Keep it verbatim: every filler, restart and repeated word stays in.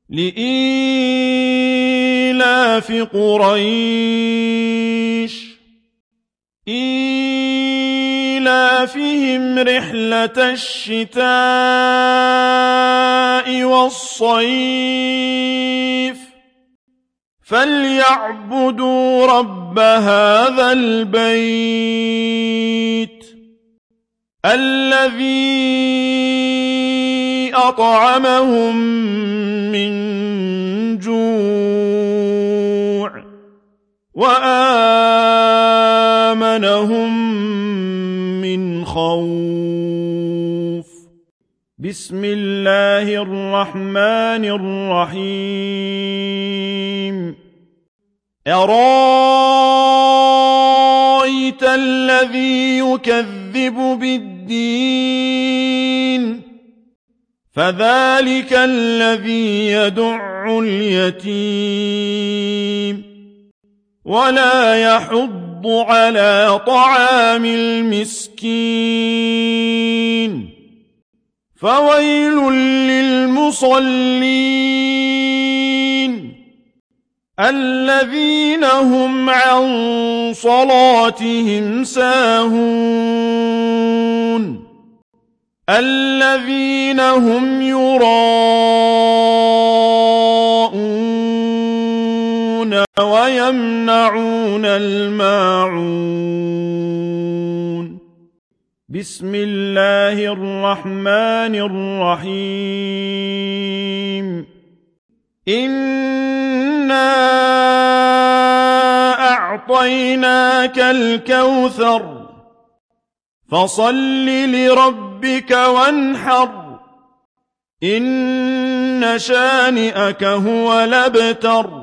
لإيلاف قريش إيلافهم رحلة الشتاء والصيف فليعبدوا رب هذا البيت الذي أطعمهم من جوع وآمنهم من خوف. بسم الله الرحمن الرحيم. أرأيت الذي يكذب بالدين فذلك الذي يدع اليتيم ولا يحض على طعام المسكين فويل للمصلين الذين هم عن صلاتهم ساهون الذين هم يراءون ويمنعون الماعون. بسم الله الرحمن الرحيم. إنا أعطيناك الكوثر فصل لربك وانحر إن شانئك هو الأبتر.